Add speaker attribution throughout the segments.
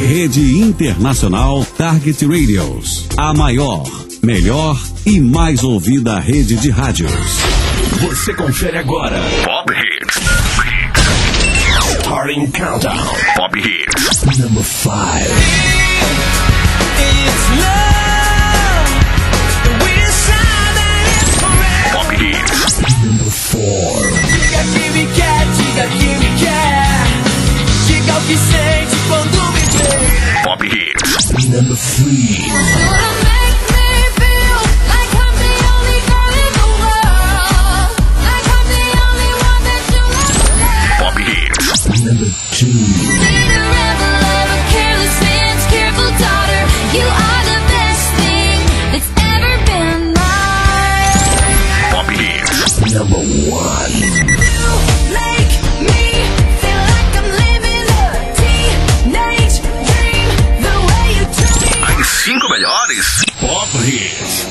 Speaker 1: Rede Internacional Target Radios. A maior, melhor e mais ouvida rede de rádios.
Speaker 2: Você confere agora Pop Hits. Starting Countdown. Pop Hits. Number 5.
Speaker 3: It's love. We're silent forever.
Speaker 2: Pop Hits. Number 4.
Speaker 3: Diga que me quer, diga que me quer. Diga o que sente quando me vê.
Speaker 2: Pop Hits. Number 3. Pop Hits. Number 2. Pop Hits. Number 1. As 5 melhores Pop Hits.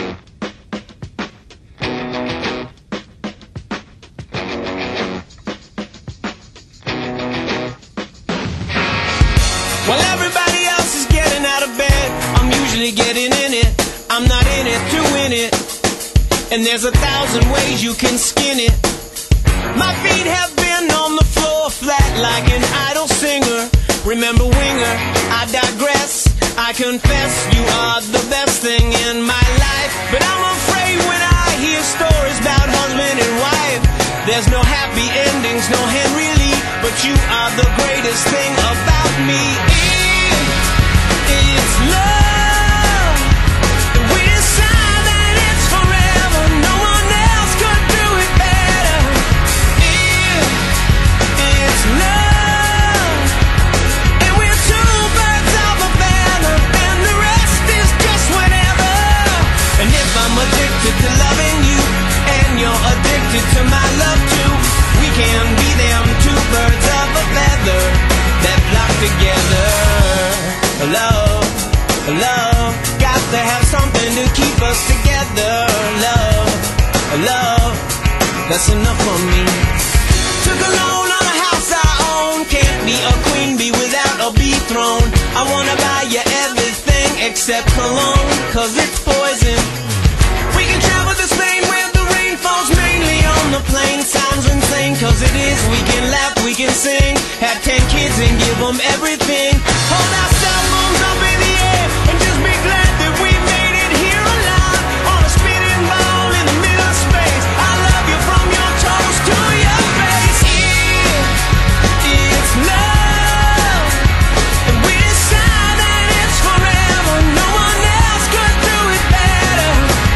Speaker 3: While everybody else is getting out of bed, I'm usually getting in it. I'm not in it to win it. And there's 1,000 ways you can skin it. My feet have been on the floor flat like an idle singer. Remember Winger, I digress. I confess you are the best thing in my life. But I'm afraid when I hear stories about husband and wife, there's no happy endings, no Henry Lee. But you are the greatest thing about me. It's love. We're silent, it's forever. No one else could do it better. It's love. And we're two birds of a feather, and the rest is just whatever. And if I'm addicted to loving you, and you're addicted to my love too, we can be them two birds of a feather that flock together. Love, love, got to have something to keep us together. Love, love, that's enough for me. Took a loan on a house I own. Can't be a queen bee without a bee throne. I wanna buy you everything except cologne, cause it's poison. We can travel to Spain where the rain falls mainly on the plain. Sounds insane, cause it is. We can laugh, we can sing. Have 10 kids and give them everything. Hold our cell phones up in the air and just be glad that we made it here alive. On a spinning ball in the middle of space. I love you from your toes to your face. It's love. And we're silent, it's forever. No one else could do it better.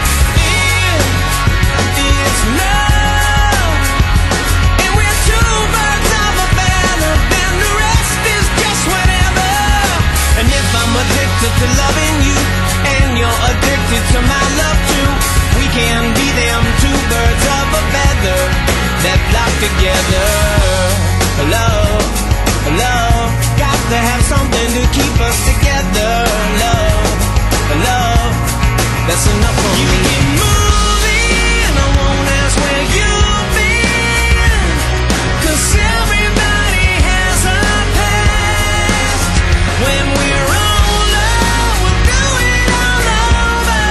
Speaker 3: It's love. And we're two birds of a feather, then the rest is just whatever. And if I'm addicted to loving you, and you're addicted to my love too, we can be them two birds of a feather that flock together. Love, love, got to have something to keep us together. Love, love, that's enough for me. You keep moving, I won't ask where you've been, 'cause everybody has a past. When we're older, we'll do it all over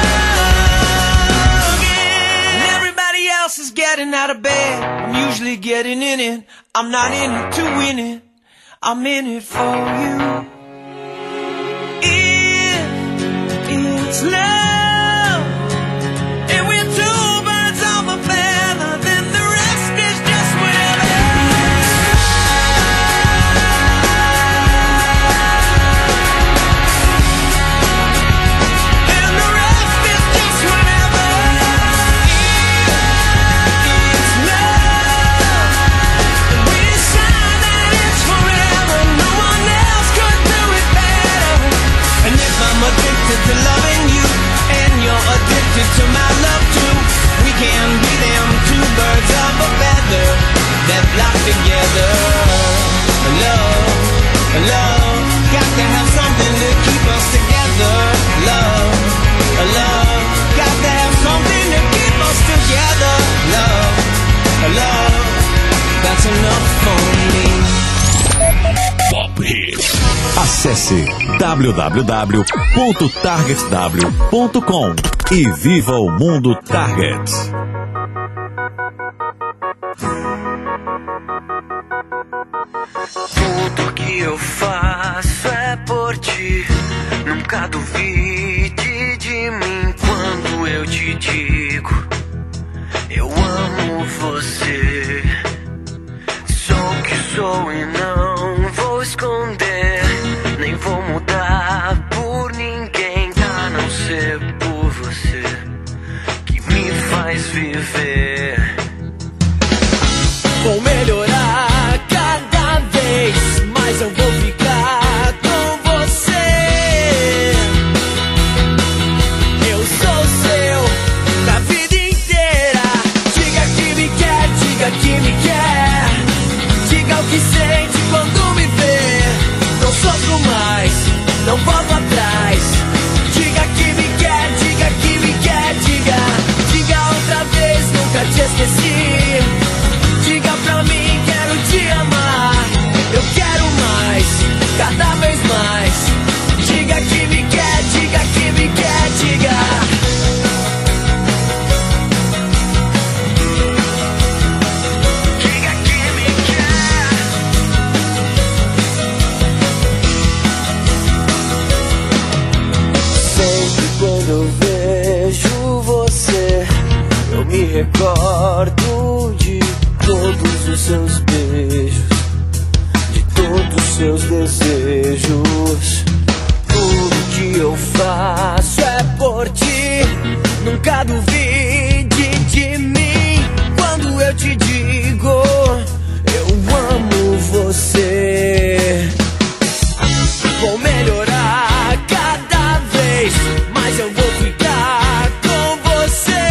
Speaker 3: again. And everybody else is getting out of bed, I'm usually getting in it. I'm not in it to win it, I'm in it for you. It's love, and we're two birds of a feather, then the rest is just whatever. And the rest is just whatever. It's love, and we're silent, it's forever. No one else could do it better. And if I'm addicted to loving you, and you're addicted to my love too, we can be them two birds of a feather that flock together. Love, love, got to have something to keep us together. Love, love, got to have something to keep us together. Love, love, that's enough for me.
Speaker 2: Pop Hits.
Speaker 1: As Acesse www.targetw.com e viva o mundo Target.
Speaker 3: Tudo que eu faço é por ti. Nunca duvide de mim quando eu te digo: eu amo você. Sou o que sou e não vou esconder. Nem vou mudar por ninguém, a não ser por você, que me faz viver. Vou melhorar cada vez, mas eu vou ficar com você. Eu sou seu pra vida inteira. Diga que me quer, diga que me quer. Diga o que sente quando me vê. Não sofro mais, não volto atrás. Diga que me quer, diga que me quer. Diga outra vez, nunca te esqueci. Diga pra mim, quero te amar. Eu quero mais, cada vez mais. Diga que me quer, diga que me quer, diga. Diga que me quer. Sempre quando eu vejo você, eu me recordo de todos os seus beijos, de todos os seus desejos. Tudo que eu faço é por ti. Nunca duvide de mim quando eu te digo: eu amo você. Vou melhorar cada vez, mas eu vou ficar com você.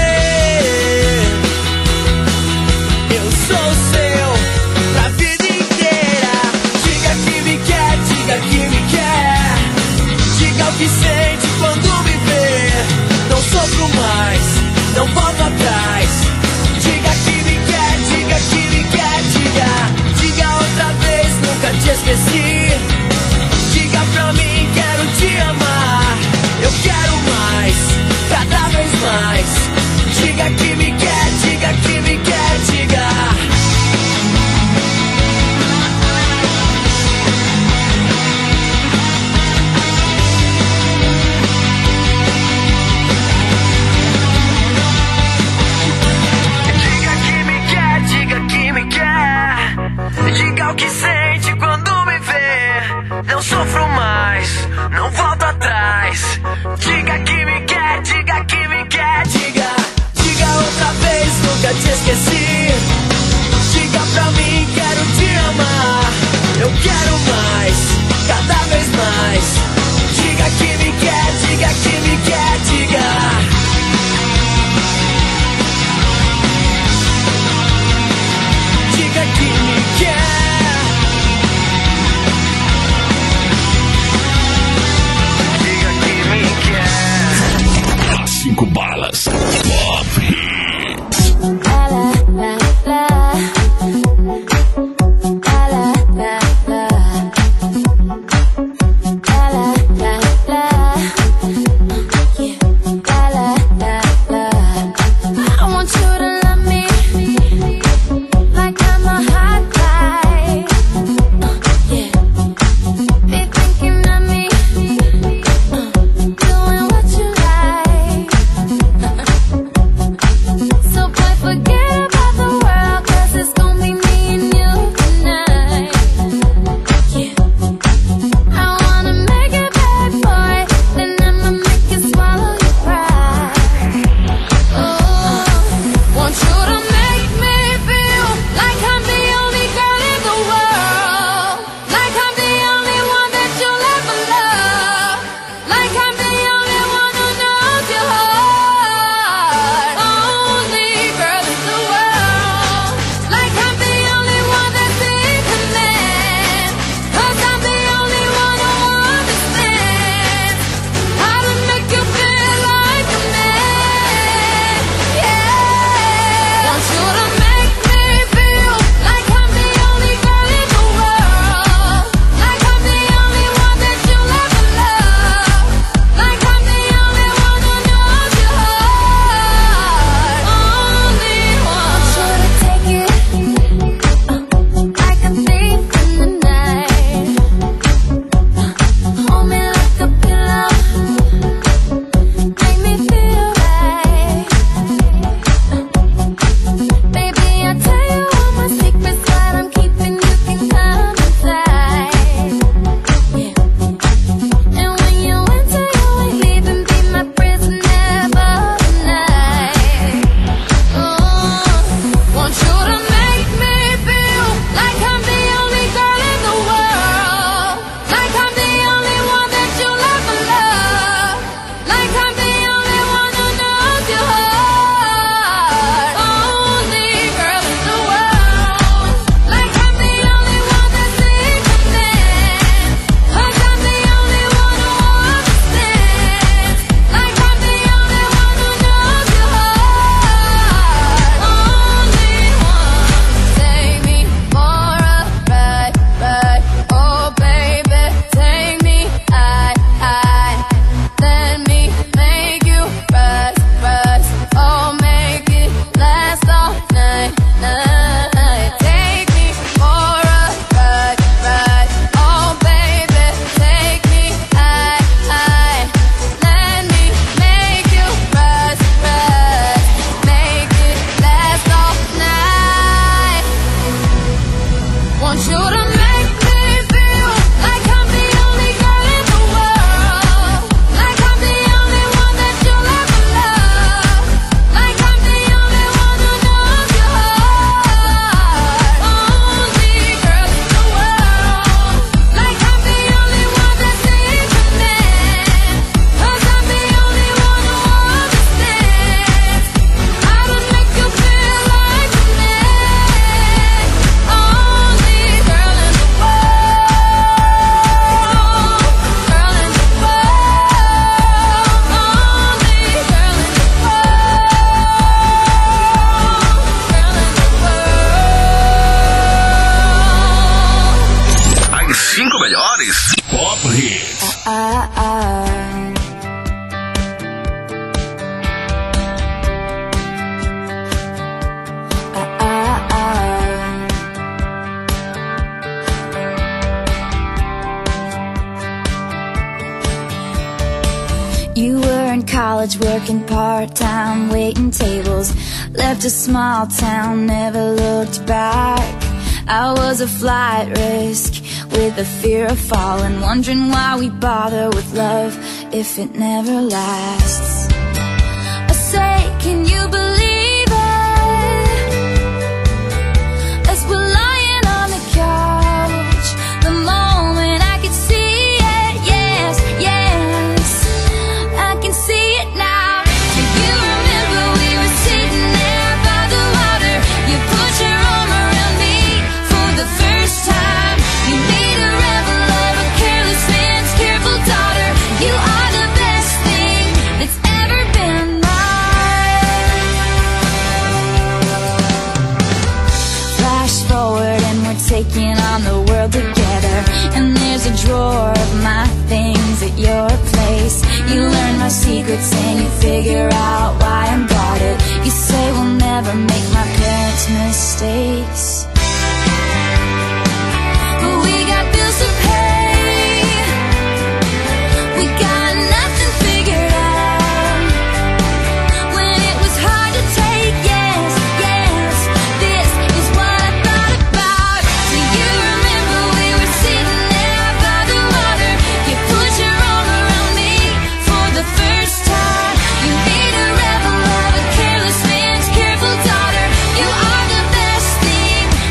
Speaker 3: Eu sou seu pra vida inteira. Diga que me quer, diga que me quer. Diga o que sente quando me vê. Não sofro mais, não volto atrás. Diga que me quer, diga que me quer. Diga outra vez, nunca te esqueci. Diga pra mim, quero te amar. Eu quero mais, cada vez mais. Diga que me quer, diga que me quer, diga. Diga que me quer, diga que me quer. Diga o que sente quando me vê. Não sofro mais, não volto atrás. Diga que me quer, diga que me quer. Diga outra vez, nunca te esqueci. Diga pra mim, quero te amar. Eu quero mais, cada vez mais. Diga que me quer, diga que me quer, diga. Diga que me quer.
Speaker 4: want you to make me feel like I'm the only girl in the world, like I'm the only one that you'll ever love, like I'm the only one who knows your heart. Only girl in the world, like I'm the only one that sees a man, 'cause I'm the only one who understands how to make you feel like a man. Only girl in the world, girl in the world, only girl in the world, girl in the world.
Speaker 2: As 5 melhores Pop Hits.
Speaker 4: You were in college working part-time, waiting tables, left a small town, never looked back. I was a flight risk with the fear of falling, wondering why we bother with love if it never lasts. I say, can you believe it? As we're lying on the couch, the moment I could see it, yes, yes, I can see it now. Do you remember we were sitting there by the water? You put your arm around me for the first time. You made a rebel of a careless man's careful daughter. You are the best thing that's ever been mine. Flash forward and we're taking on the world together, and there's a drawer of my things at your place. You learn my secrets and you figure out why I'm guarded. You say we'll never make my parents' mistakes, but we got bills to pay. We got nothing figured out. When it was hard to take, yes, yes, this is what I thought about. Do you remember we were sitting there by the water? You put your arm around me for the first time. You made a rebel of a careless man's careful daughter. You are the best thing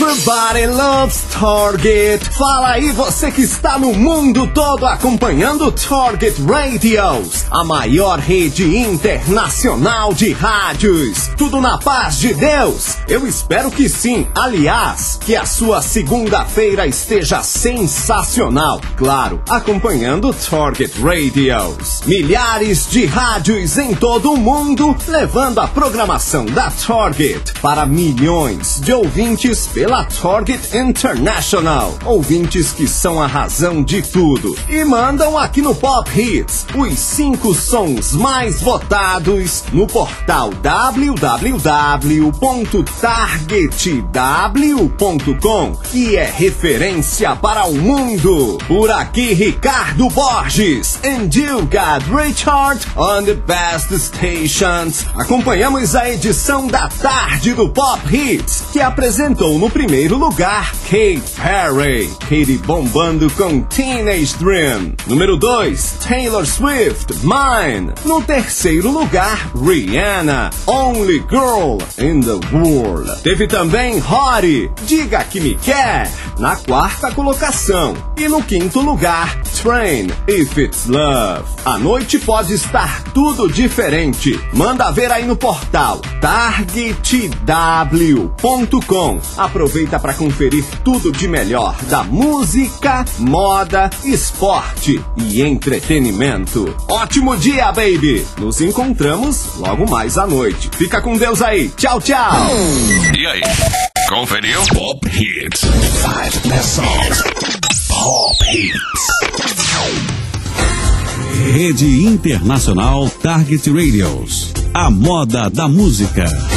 Speaker 5: Everybody loves Target. Fala aí você que está no mundo todo acompanhando Target Radios, a maior rede internacional de rádios. Tudo na paz de Deus? Eu espero que sim. Aliás, que a sua segunda-feira esteja sensacional. Claro, acompanhando Target Radios. Milhares de rádios em todo o mundo, levando a programação da Target para milhões de ouvintes pela Target International. Ouvintes que são a razão de tudo e mandam aqui no Pop Hits os 5 sons mais votados no portal www.targetw.com, que é referência para o mundo. Por aqui, Ricardo Borges and you got Richard on the best stations. Acompanhamos a edição da tarde do Pop Hits, que apresentou no primeiro lugar Katy Perry, Katy bombando com Teenage Dream. Número 2, Taylor Swift, Mine. No terceiro lugar, Rihanna, Only Girl in the World. Teve também Hottie, Diga Que Me Quer, na quarta colocação. E no quinto lugar, Train, If It's Love. A noite pode estar tudo diferente. Manda ver aí no portal targetw.com. Aproveita para conferir tudo de melhor da música, moda, esporte e entretenimento. Ótimo dia, baby! Nos encontramos logo mais à noite. Fica com Deus aí. Tchau, tchau!
Speaker 2: E aí? Conferiu? Pop Hits. 5 best songs. Pop Hits.
Speaker 1: Rede Internacional Target Radios. A moda da música.